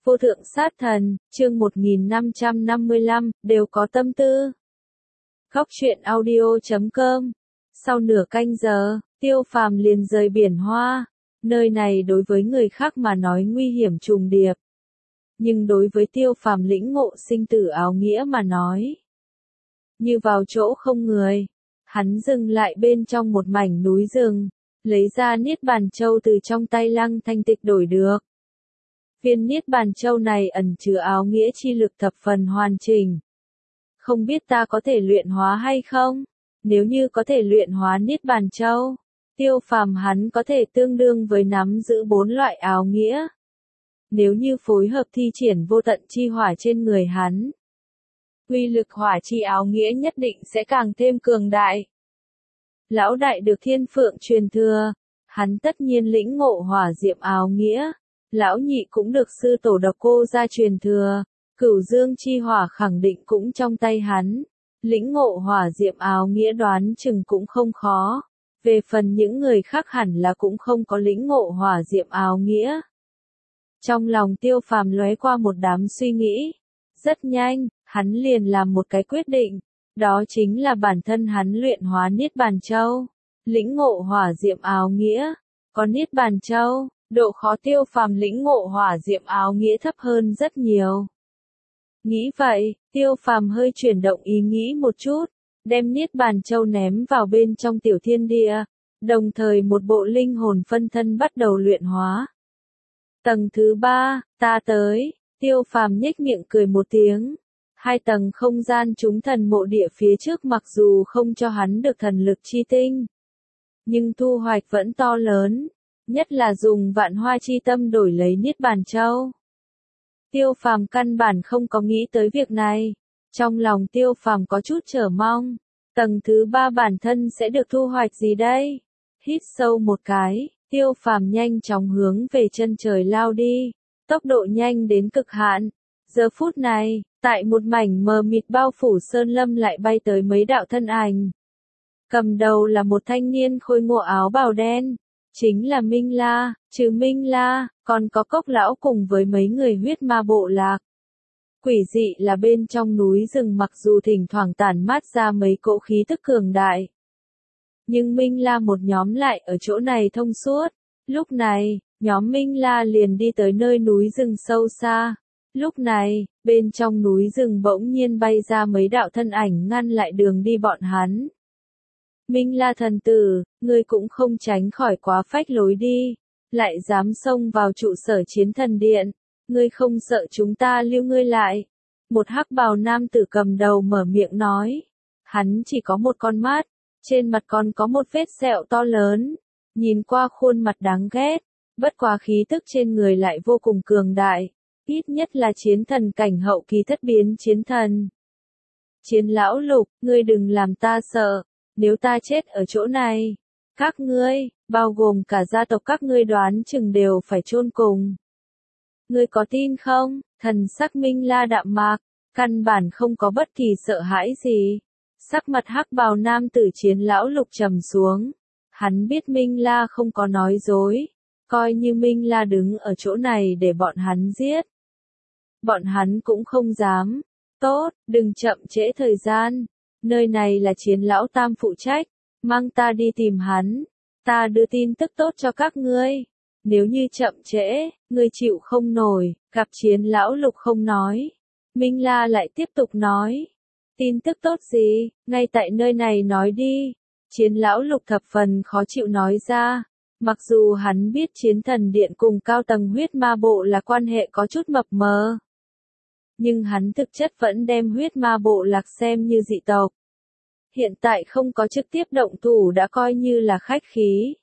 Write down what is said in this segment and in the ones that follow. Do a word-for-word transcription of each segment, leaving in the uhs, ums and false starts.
Vô thượng sát thần, chương một nghìn năm trăm năm mươi lăm, đều có tâm tư. Góc truyện audio chấm com. Sau nửa canh giờ, Tiêu Phàm liền rời biển Hoa. Nơi này đối với người khác mà nói nguy hiểm trùng điệp. Nhưng đối với Tiêu Phàm lĩnh ngộ sinh tử áo nghĩa mà nói, như vào chỗ không người. Hắn dừng lại bên trong một mảnh núi rừng, lấy ra Niết Bàn Châu từ trong tay Lăng Thanh Tịch đổi được. Viên Niết Bàn Châu này ẩn chứa áo nghĩa chi lực thập phần hoàn chỉnh. Không biết ta có thể luyện hóa hay không? Nếu như có thể luyện hóa Niết Bàn Châu, Tiêu Phàm hắn có thể tương đương với nắm giữ bốn loại áo nghĩa. Nếu như phối hợp thi triển vô tận chi hỏa trên người hắn, uy lực hỏa chi áo nghĩa nhất định sẽ càng thêm cường đại. Lão đại được Thiên Phượng truyền thừa, hắn tất nhiên lĩnh ngộ hỏa diệm áo nghĩa. Lão nhị cũng được sư tổ Độc Cô gia truyền thừa, Cửu Dương chi hỏa khẳng định cũng trong tay hắn. Lĩnh ngộ hỏa diệm áo nghĩa đoán chừng cũng không khó. Về phần những người khác hẳn là cũng không có lĩnh ngộ hỏa diệm áo nghĩa. Trong lòng Tiêu Phàm lóe qua một đám suy nghĩ. Rất nhanh, hắn liền làm một cái quyết định. Đó chính là bản thân hắn luyện hóa Niết Bàn Châu. Lĩnh ngộ hỏa diệm áo nghĩa. Có Niết Bàn Châu, độ khó Tiêu Phàm lĩnh ngộ hỏa diệm áo nghĩa thấp hơn rất nhiều. Nghĩ vậy, Tiêu Phàm hơi chuyển động ý nghĩ một chút, đem Niết Bàn Châu ném vào bên trong tiểu thiên địa, đồng thời một bộ linh hồn phân thân bắt đầu luyện hóa. Tầng thứ ba, ta tới, Tiêu Phàm nhếch miệng cười một tiếng. Hai tầng không gian chúng thần mộ địa phía trước mặc dù không cho hắn được thần lực chi tinh, nhưng thu hoạch vẫn to lớn. Nhất là dùng vạn hoa chi tâm đổi lấy Niết Bàn Châu. Tiêu Phàm căn bản không có nghĩ tới việc này. Trong lòng Tiêu Phàm có chút chờ mong. Tầng thứ ba bản thân sẽ được thu hoạch gì đây? Hít sâu một cái, Tiêu Phàm nhanh chóng hướng về chân trời lao đi. Tốc độ nhanh đến cực hạn. Giờ phút này, tại một mảnh mờ mịt bao phủ sơn lâm lại bay tới mấy đạo thân ảnh. Cầm đầu là một thanh niên khôi ngộ áo bào đen. Chính là Minh La, trừ Minh La, còn có Cốc lão cùng với mấy người huyết ma bộ lạc. Quỷ dị là bên trong núi rừng mặc dù thỉnh thoảng tản mát ra mấy cỗ khí tức cường đại. Nhưng Minh La một nhóm lại ở chỗ này thông suốt. Lúc này, nhóm Minh La liền đi tới nơi núi rừng sâu xa. Lúc này, bên trong núi rừng bỗng nhiên bay ra mấy đạo thân ảnh ngăn lại đường đi bọn hắn. Minh La thần tử, ngươi cũng không tránh khỏi quá phách lối đi, lại dám xông vào trụ sở chiến thần điện, ngươi không sợ chúng ta lưu ngươi lại. Một hắc bào nam tử cầm đầu mở miệng nói, hắn chỉ có một con mắt, trên mặt còn có một vết sẹo to lớn, nhìn qua khuôn mặt đáng ghét, bất quá khí tức trên người lại vô cùng cường đại, ít nhất là chiến thần cảnh hậu kỳ thất biến chiến thần. Chiến lão Lục, ngươi đừng làm ta sợ. Nếu ta chết ở chỗ này, các ngươi, bao gồm cả gia tộc các ngươi đoán chừng đều phải chôn cùng. Ngươi có tin không? Thần sắc Minh La đạm mạc, căn bản không có bất kỳ sợ hãi gì. Sắc mặt hắc bào nam tử chiến lão Lục trầm xuống. Hắn biết Minh La không có nói dối, coi như Minh La đứng ở chỗ này để bọn hắn giết. Bọn hắn cũng không dám. Tốt, đừng chậm trễ thời gian. Nơi này là chiến lão tam phụ trách, mang ta đi tìm hắn, ta đưa tin tức tốt cho các ngươi. Nếu như chậm trễ, ngươi chịu không nổi, gặp chiến lão Lục không nói. Minh La lại tiếp tục nói, tin tức tốt gì, ngay tại nơi này nói đi. Chiến lão Lục thập phần khó chịu nói ra, mặc dù hắn biết chiến thần điện cùng cao tầng huyết ma bộ là quan hệ có chút mập mờ. Nhưng hắn thực chất vẫn đem huyết ma bộ lạc xem như dị tộc. Hiện tại không có trực tiếp động thủ đã coi như là khách khí.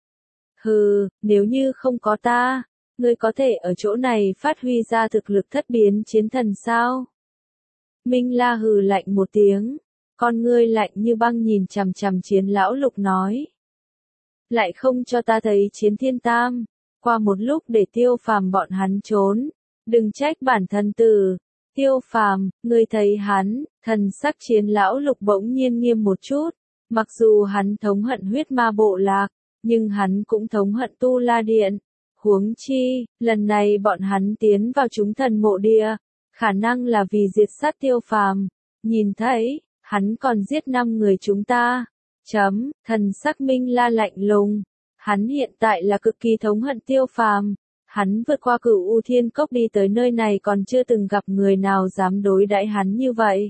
Hừ, nếu như không có ta, ngươi có thể ở chỗ này phát huy ra thực lực thất biến chiến thần sao? Minh La hừ lạnh một tiếng, con ngươi lạnh như băng nhìn chằm chằm chiến lão Lục nói. Lại không cho ta thấy chiến thiên tam, qua một lúc để Tiêu Phàm bọn hắn trốn, đừng trách bản thân tử. Tiêu Phàm, ngươi thấy hắn, thần sắc chiến lão Lục bỗng nhiên nghiêm một chút, mặc dù hắn thống hận huyết ma bộ lạc, nhưng hắn cũng thống hận Tu La Điện. Huống chi, lần này bọn hắn tiến vào chúng thần mộ địa, khả năng là vì diệt sát Tiêu Phàm. Nhìn thấy, hắn còn giết năm người chúng ta. Chấm, thần sắc Minh La lạnh lùng. Hắn hiện tại là cực kỳ thống hận Tiêu Phàm. Hắn vượt qua Cửu U Thiên Cốc đi tới nơi này còn chưa từng gặp người nào dám đối đãi hắn như vậy.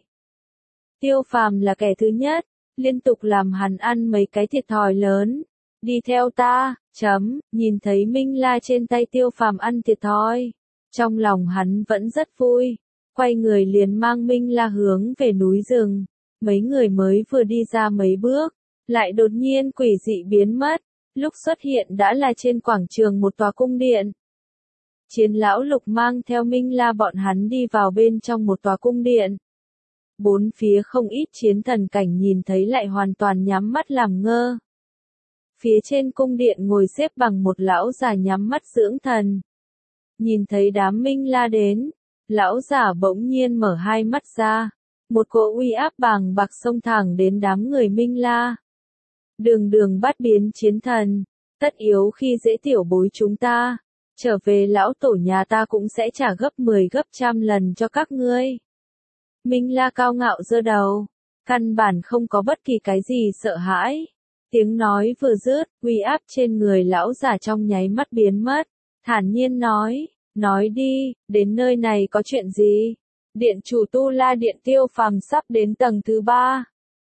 Tiêu Phàm là kẻ thứ nhất, liên tục làm hắn ăn mấy cái thiệt thòi lớn. Đi theo ta, chấm, nhìn thấy Minh La trên tay Tiêu Phàm ăn thiệt thòi. Trong lòng hắn vẫn rất vui, quay người liền mang Minh La hướng về núi rừng. Mấy người mới vừa đi ra mấy bước, lại đột nhiên quỷ dị biến mất, lúc xuất hiện đã là trên quảng trường một tòa cung điện. Chiến lão Lục mang theo Minh La bọn hắn đi vào bên trong một tòa cung điện. Bốn phía không ít chiến thần cảnh nhìn thấy lại hoàn toàn nhắm mắt làm ngơ. Phía trên cung điện ngồi xếp bằng một lão già nhắm mắt dưỡng thần. Nhìn thấy đám Minh La đến, lão già bỗng nhiên mở hai mắt ra, một cỗ uy áp bàng bạc xông thẳng đến đám người Minh La. Đường đường bát biến chiến thần, tất yếu khi dễ tiểu bối chúng ta, trở về lão tổ nhà ta cũng sẽ trả gấp mười gấp trăm lần cho các ngươi. Minh La cao ngạo giơ đầu, căn bản không có bất kỳ cái gì sợ hãi. Tiếng nói vừa dứt, uy áp trên người lão già trong nháy mắt biến mất, thản nhiên nói, nói đi, đến nơi này có chuyện gì? Điện chủ Tu La Điện Tiêu Phàm sắp đến tầng thứ ba.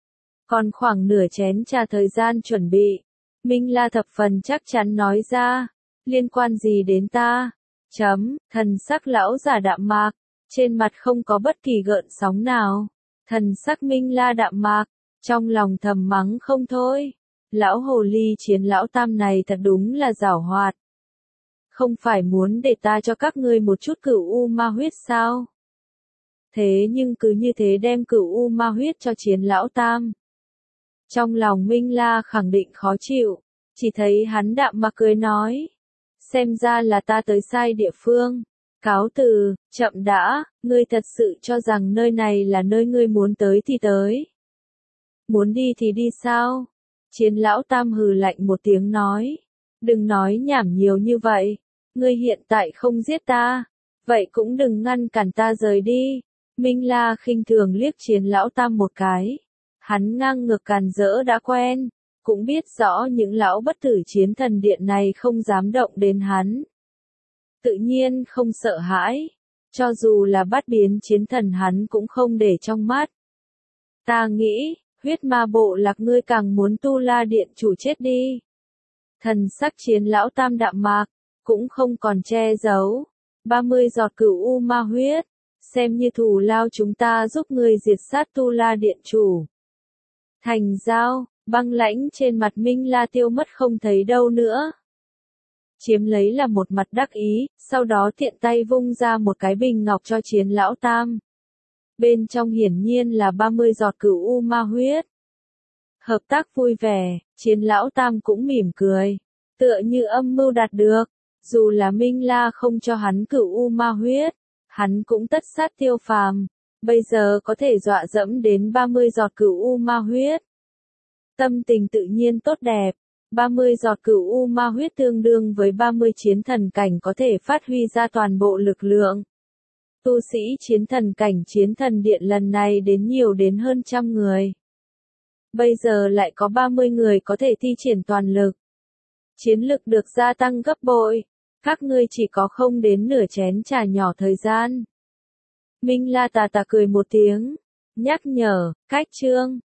Còn khoảng nửa chén trà thời gian chuẩn bị. Minh La thập phần chắc chắn nói ra, liên quan gì đến ta? Chấm, thần sắc lão già đạm mạc, trên mặt không có bất kỳ gợn sóng nào. Thần sắc Minh La đạm mạc, trong lòng thầm mắng không thôi. Lão hồ ly chiến lão tam này thật đúng là giảo hoạt. Không phải muốn để ta cho các ngươi một chút cửu u ma huyết sao? Thế nhưng cứ như thế đem cửu u ma huyết cho chiến lão tam. Trong lòng Minh La khẳng định khó chịu, chỉ thấy hắn đạm mà cười nói. Xem ra là ta tới sai địa phương. Cáo từ, chậm đã, ngươi thật sự cho rằng nơi này là nơi ngươi muốn tới thì tới. Muốn đi thì đi sao? Chiến lão tam hừ lạnh một tiếng nói. Đừng nói nhảm nhiều như vậy. Ngươi hiện tại không giết ta. Vậy cũng đừng ngăn cản ta rời đi. Minh La khinh thường liếc chiến lão tam một cái. Hắn ngang ngược càn rỡ đã quen. Cũng biết rõ những lão bất tử chiến thần điện này không dám động đến hắn. Tự nhiên không sợ hãi. Cho dù là bát biến chiến thần hắn cũng không để trong mắt. Ta nghĩ, huyết ma bộ lạc ngươi càng muốn Tu La Điện chủ chết đi. Thần sắc chiến lão tam đạm mạc, cũng không còn che giấu. ba mươi giọt cửu u ma huyết, xem như thù lao chúng ta giúp ngươi diệt sát Tu La Điện chủ. Thành giao, băng lãnh trên mặt Minh La tiêu mất không thấy đâu nữa. Chiếm lấy là một mặt đắc ý, sau đó tiện tay vung ra một cái bình ngọc cho chiến lão tam. Bên trong hiển nhiên là ba mươi giọt cửu u ma huyết. Hợp tác vui vẻ, chiến lão tam cũng mỉm cười, tựa như âm mưu đạt được. Dù là Minh La không cho hắn cửu u ma huyết, hắn cũng tất sát Tiêu Phàm. Bây giờ có thể dọa dẫm đến ba mươi giọt cửu u ma huyết. Tâm tình tự nhiên tốt đẹp. ba mươi giọt cửu u ma huyết tương đương với ba mươi chiến thần cảnh có thể phát huy ra toàn bộ lực lượng. Tu sĩ chiến thần cảnh chiến thần điện lần này đến nhiều đến hơn trăm người. Bây giờ lại có ba mươi người có thể thi triển toàn lực. Chiến lực được gia tăng gấp bội. Các ngươi chỉ có không đến nửa chén trà nhỏ thời gian. Minh La tà tà cười một tiếng. Nhắc nhở, cách chương.